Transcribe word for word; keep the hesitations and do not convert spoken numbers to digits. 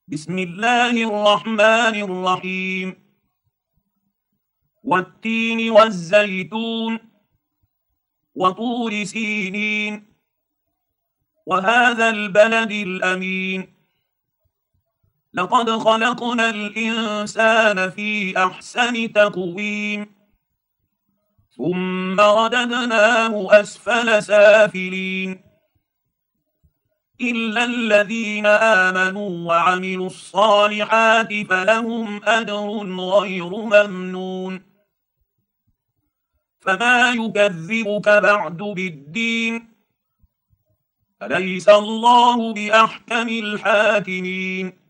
بسم الله الرحمن الرحيم. والتين والزيتون وطور سينين وهذا البلد الأمين. لقد خلقنا الإنسان في أحسن تقويم ثم رددناه أسفل سافلين إلا الذين آمنوا وعملوا الصالحات فلهم أجر غير ممنون. فما يكذبك بعد بالدين أليس الله بأحكم الحاكمين.